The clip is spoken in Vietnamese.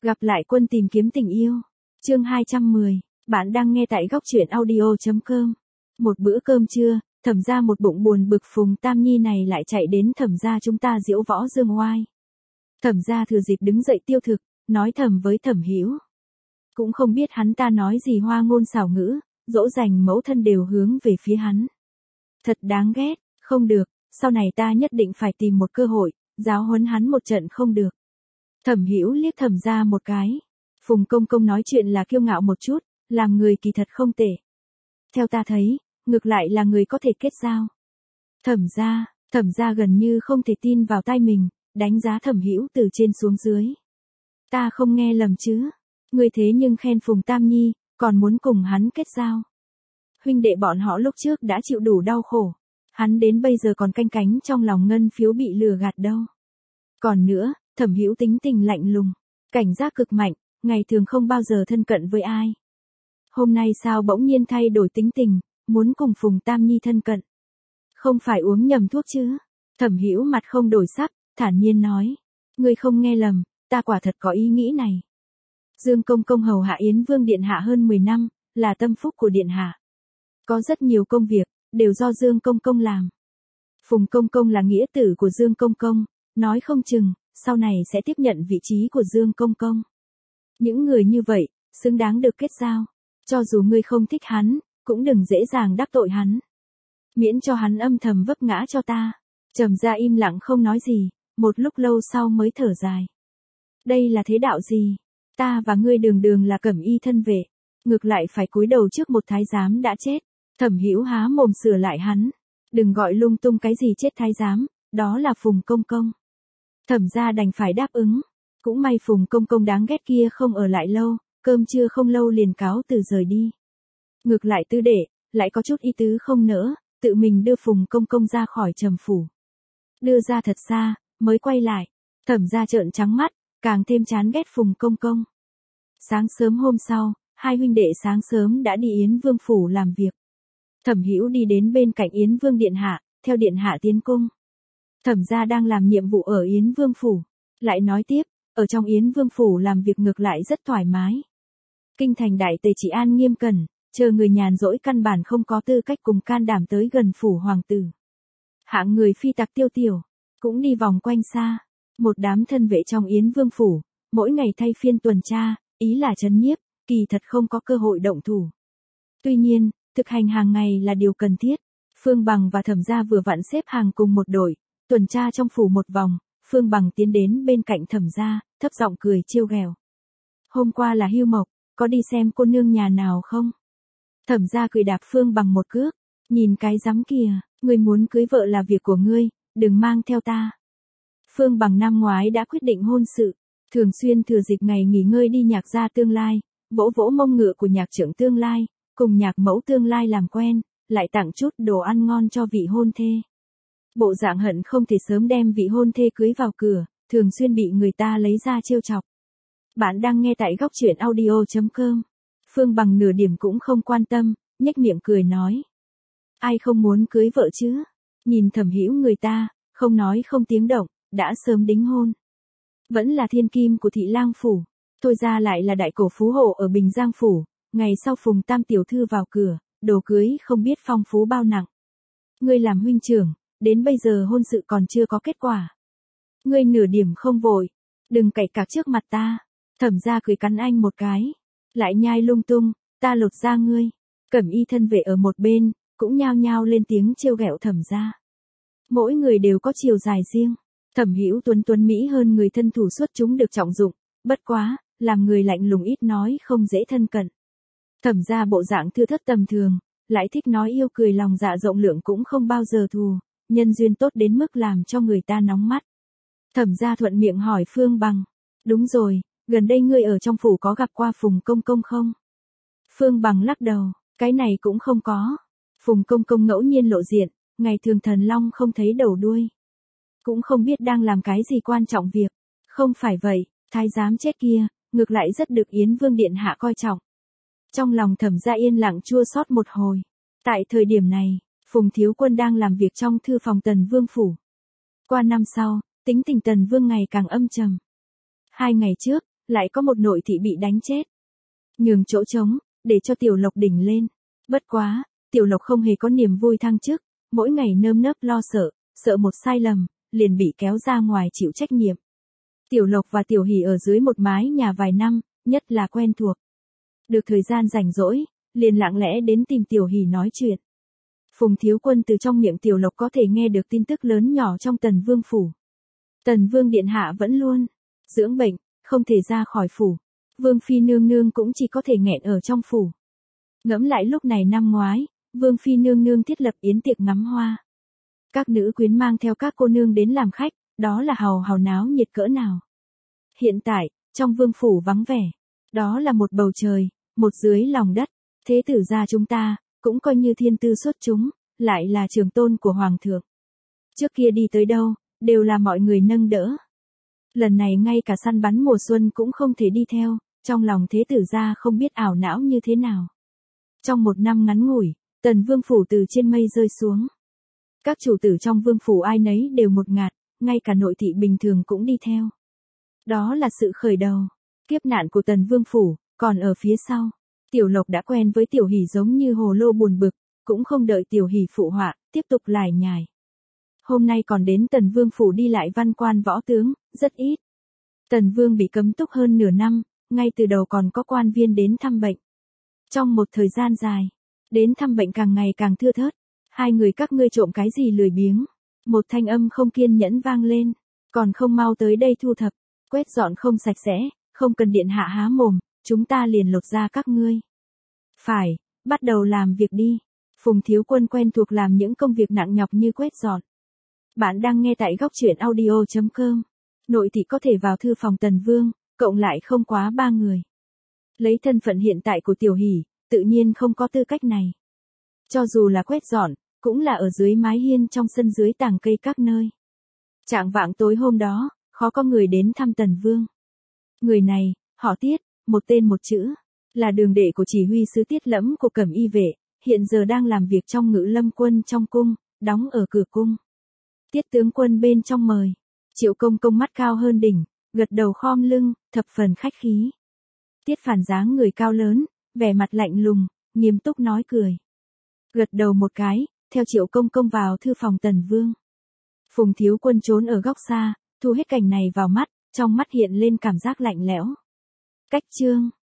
Gặp lại quân tìm kiếm tình yêu. Chương 210, bạn đang nghe tại góc truyện audio.com. Một bữa cơm trưa, Thẩm gia một bụng buồn bực Phùng Tam Nhi này lại chạy đến Thẩm gia chúng ta diễu võ dương oai. Thẩm gia thừa dịp đứng dậy tiêu thực, nói thầm với Thẩm Hữu. Cũng không biết hắn ta nói gì hoa ngôn xảo ngữ, dỗ dành mẫu thân đều hướng về phía hắn. Thật đáng ghét, không được, sau này ta nhất định phải tìm một cơ hội, giáo huấn hắn một trận không được. Thẩm Hữu liếc Thẩm gia một cái. Phùng công công nói chuyện là kiêu ngạo một chút, làm người kỳ thật không tệ. Theo ta thấy, ngược lại là người có thể kết giao. Thẩm gia gần như không thể tin vào tai mình, đánh giá Thẩm Hữu từ trên xuống dưới. Ta không nghe lầm chứ? Ngươi thế nhưng khen Phùng Tam Nhi, còn muốn cùng hắn kết giao. Huynh đệ bọn họ lúc trước đã chịu đủ đau khổ, hắn đến bây giờ còn canh cánh trong lòng ngân phiếu bị lừa gạt đâu. Còn nữa, Thẩm Hữu tính tình lạnh lùng, cảnh giác cực mạnh, ngày thường không bao giờ thân cận với ai. Hôm nay sao bỗng nhiên thay đổi tính tình, muốn cùng Phùng Tam Nhi thân cận. Không phải uống nhầm thuốc chứ? Thẩm Hữu mặt không đổi sắc, thản nhiên nói. Ngươi không nghe lầm, ta quả thật có ý nghĩ này. Dương Công Công hầu hạ Yến Vương Điện Hạ hơn 10 năm, là tâm phúc của Điện Hạ. Có rất nhiều công việc, đều do Dương Công Công làm. Phùng Công Công là nghĩa tử của Dương Công Công, nói không chừng, sau này sẽ tiếp nhận vị trí của Dương Công Công. Những người như vậy, xứng đáng được kết giao. Cho dù ngươi không thích hắn, cũng đừng dễ dàng đắc tội hắn. Miễn cho hắn âm thầm vấp ngã cho ta. Trầm gia im lặng không nói gì, một lúc lâu sau mới thở dài. Đây là thế đạo gì? Ta và ngươi đường đường là cẩm y thân vệ, ngược lại phải cúi đầu trước một thái giám đã chết. Thẩm Hữu há mồm sửa lại hắn. Đừng gọi lung tung cái gì chết thái giám, đó là Phùng Công Công. Thẩm gia đành phải đáp ứng. Cũng may Phùng Công Công đáng ghét kia không ở lại lâu, cơm trưa không lâu liền cáo từ rời đi. Ngược lại Tư Đệ, lại có chút ý tứ không nỡ, tự mình đưa Phùng Công Công ra khỏi Trầm phủ. Đưa ra thật xa, mới quay lại. Thẩm gia trợn trắng mắt, càng thêm chán ghét Phùng Công Công. Sáng sớm hôm sau, hai huynh đệ sáng sớm đã đi Yến Vương phủ làm việc. Thẩm Hữu đi đến bên cạnh Yến Vương Điện Hạ, theo Điện Hạ tiến cung. Thẩm gia đang làm nhiệm vụ ở Yến Vương phủ. Lại nói tiếp, ở trong Yến Vương phủ làm việc ngược lại rất thoải mái. Kinh thành đại tề trị an nghiêm cẩn, chờ người nhàn rỗi căn bản không có tư cách cùng can đảm tới gần phủ hoàng tử. Hạng người phi tặc tiêu tiểu, cũng đi vòng quanh xa. Một đám thân vệ trong Yến Vương phủ, mỗi ngày thay phiên tuần tra, ý là trấn nhiếp, kỳ thật không có cơ hội động thủ. Tuy nhiên, thực hành hàng ngày là điều cần thiết. Phương Bằng và Thẩm gia vừa vặn xếp hàng cùng một đội, tuần tra trong phủ một vòng. Phương Bằng tiến đến bên cạnh Thẩm gia, thấp giọng cười trêu ghẹo. Hôm qua là hưu mộc, có đi xem cô nương nhà nào không? Thẩm gia cười đạp Phương Bằng một cước. Nhìn cái rắm kìa, ngươi muốn cưới vợ là việc của ngươi, đừng mang theo ta. Phương Bằng năm ngoái đã quyết định hôn sự, thường xuyên thừa dịp ngày nghỉ ngơi đi nhạc gia tương lai, vỗ vỗ mông ngựa của nhạc trưởng tương lai, cùng nhạc mẫu tương lai làm quen, lại tặng chút đồ ăn ngon cho vị hôn thê. Bộ dạng hận không thể sớm đem vị hôn thê cưới vào cửa, thường xuyên bị người ta lấy ra trêu chọc. Bạn đang nghe tại góc truyện audio.com. Phương Bằng nửa điểm cũng không quan tâm, nhếch miệng cười nói. Ai không muốn cưới vợ chứ? Nhìn Thẩm Hữu người ta, không nói không tiếng động, đã sớm đính hôn. Vẫn là thiên kim của thị lang phủ, thôi ra lại là đại cổ phú hộ ở Bình Giang phủ, ngày sau Phùng Tam tiểu thư vào cửa, đồ cưới không biết phong phú bao nặng. Ngươi làm huynh trưởng, đến bây giờ hôn sự còn chưa có kết quả. Ngươi nửa điểm không vội, đừng cậy cạc trước mặt ta. Thẩm gia cười cắn anh một cái, lại nhai lung tung, ta lột da ngươi. Cẩm y thân vệ ở một bên, cũng nhao nhao lên tiếng trêu ghẹo Thẩm gia. Mỗi người đều có chiều dài riêng. Thẩm Hữu tuấn mỹ hơn người thân thủ xuất chúng được trọng dụng, bất quá, làm người lạnh lùng ít nói không dễ thân cận. Thẩm gia bộ dạng thưa thất tầm thường, lại thích nói yêu cười lòng dạ rộng lượng cũng không bao giờ thù, nhân duyên tốt đến mức làm cho người ta nóng mắt. Thẩm gia thuận miệng hỏi Phương Bằng, đúng rồi, gần đây ngươi ở trong phủ có gặp qua Phùng Công Công không? Phương Bằng lắc đầu, cái này cũng không có. Phùng Công Công ngẫu nhiên lộ diện, ngày thường thần long không thấy đầu đuôi. Cũng không biết đang làm cái gì quan trọng việc. Không phải vậy, thái giám chết kia, ngược lại rất được Yến Vương Điện Hạ coi trọng. Trong lòng Thẩm gia yên lặng chua xót một hồi. Tại thời điểm này, Phùng Thiếu Quân đang làm việc trong thư phòng Tần Vương phủ. Qua năm sau, tính tình Tần Vương ngày càng âm trầm. 2 ngày trước, lại có một nội thị bị đánh chết. Nhường chỗ trống, để cho Tiểu Lộc đỉnh lên. Bất quá, Tiểu Lộc không hề có niềm vui thăng chức, mỗi ngày nơm nớp lo sợ, sợ một sai lầm, liền bị kéo ra ngoài chịu trách nhiệm. Tiểu Lộc và Tiểu Hỷ ở dưới một mái nhà vài năm, nhất là quen thuộc. Được thời gian rảnh rỗi, liền lặng lẽ đến tìm Tiểu Hỷ nói chuyện. Phùng Thiếu Quân từ trong miệng Tiểu Lộc có thể nghe được tin tức lớn nhỏ trong Tần Vương phủ. Tần Vương điện hạ vẫn luôn dưỡng bệnh, không thể ra khỏi phủ. Vương phi nương nương cũng chỉ có thể nghẹn ở trong phủ. Ngẫm lại lúc này năm ngoái, Vương phi nương nương thiết lập yến tiệc ngắm hoa. Các nữ quyến mang theo các cô nương đến làm khách, đó là hào hào náo nhiệt cỡ nào. Hiện tại, trong vương phủ vắng vẻ, đó là một bầu trời, một dưới lòng đất. Thế tử gia chúng ta, cũng coi như thiên tư xuất chúng, lại là trường tôn của hoàng thượng. Trước kia đi tới đâu, đều là mọi người nâng đỡ. Lần này ngay cả săn bắn mùa xuân cũng không thể đi theo, trong lòng thế tử gia không biết ảo não như thế nào. Trong một năm ngắn ngủi, Tần Vương phủ từ trên mây rơi xuống. Các chủ tử trong vương phủ ai nấy đều một ngạt, ngay cả nội thị bình thường cũng đi theo. Đó là sự khởi đầu. Kiếp nạn của Tần Vương phủ, còn ở phía sau. Tiểu Lộc đã quen với Tiểu Hỷ giống như hồ lô buồn bực, cũng không đợi Tiểu Hỷ phụ họa, tiếp tục lải nhải. Hôm nay còn đến Tần Vương phủ đi lại văn quan võ tướng, rất ít. Tần Vương bị cấm túc hơn nửa năm, ngay từ đầu còn có quan viên đến thăm bệnh. Trong một thời gian dài, đến thăm bệnh càng ngày càng thưa thớt. Hai người các ngươi trộm cái gì lười biếng? Một thanh âm không kiên nhẫn vang lên, còn không mau tới đây thu thập, quét dọn không sạch sẽ, không cần điện hạ há mồm, chúng ta liền lột ra các ngươi. Phải, bắt đầu làm việc đi. Phùng Thiếu Quân quen thuộc làm những công việc nặng nhọc như quét dọn. Bạn đang nghe tại góc truyện audio.com. Nội thị có thể vào thư phòng Tần Vương, cộng lại không quá 3 người. Lấy thân phận hiện tại của Tiểu Hỷ, tự nhiên không có tư cách này. Cho dù là quét dọn, cũng là ở dưới mái hiên trong sân dưới tàng cây các nơi. Trạng vạng tối hôm đó, khó có người đến thăm Tần Vương. Người này, họ Tiết, một tên một chữ, là đường đệ của chỉ huy sứ Tiết Lẫm của Cẩm Y vệ, hiện giờ đang làm việc trong Ngự Lâm quân trong cung, đóng ở cửa cung. Tiết tướng quân bên trong mời. Triệu Công Công mắt cao hơn đỉnh, gật đầu khom lưng, thập phần khách khí. Tiết Phản dáng người cao lớn, vẻ mặt lạnh lùng, nghiêm túc nói cười. Gật đầu một cái, theo Triệu Công Công vào thư phòng Tần Vương. Phùng Thiếu Quân trốn ở góc xa, thu hết cảnh này vào mắt, trong mắt hiện lên cảm giác lạnh lẽo. Cách chương